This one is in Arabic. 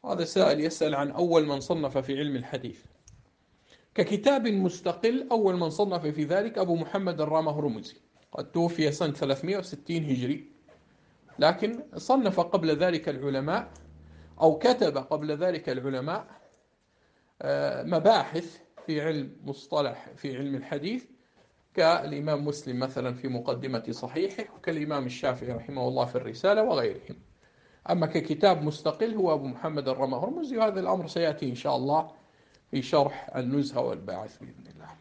هذا سائل يسأل عن أول من صنف في علم الحديث ككتاب مستقل. أول من صنف في ذلك أبو محمد الرامة هرمزي، قد توفي سنة 360 هجري، لكن صنف قبل ذلك العلماء أو كتب قبل ذلك العلماء مباحث في علم مصطلح في علم الحديث، كالإمام مسلم مثلا في مقدمة صحيحه، وكالإمام الشافعي رحمه الله في الرسالة وغيرهم. أما ككتاب مستقل هو أبو محمد الرمى هرمزي، وهذا الأمر سيأتي إن شاء الله في شرح النزهة والباعث بإذن الله.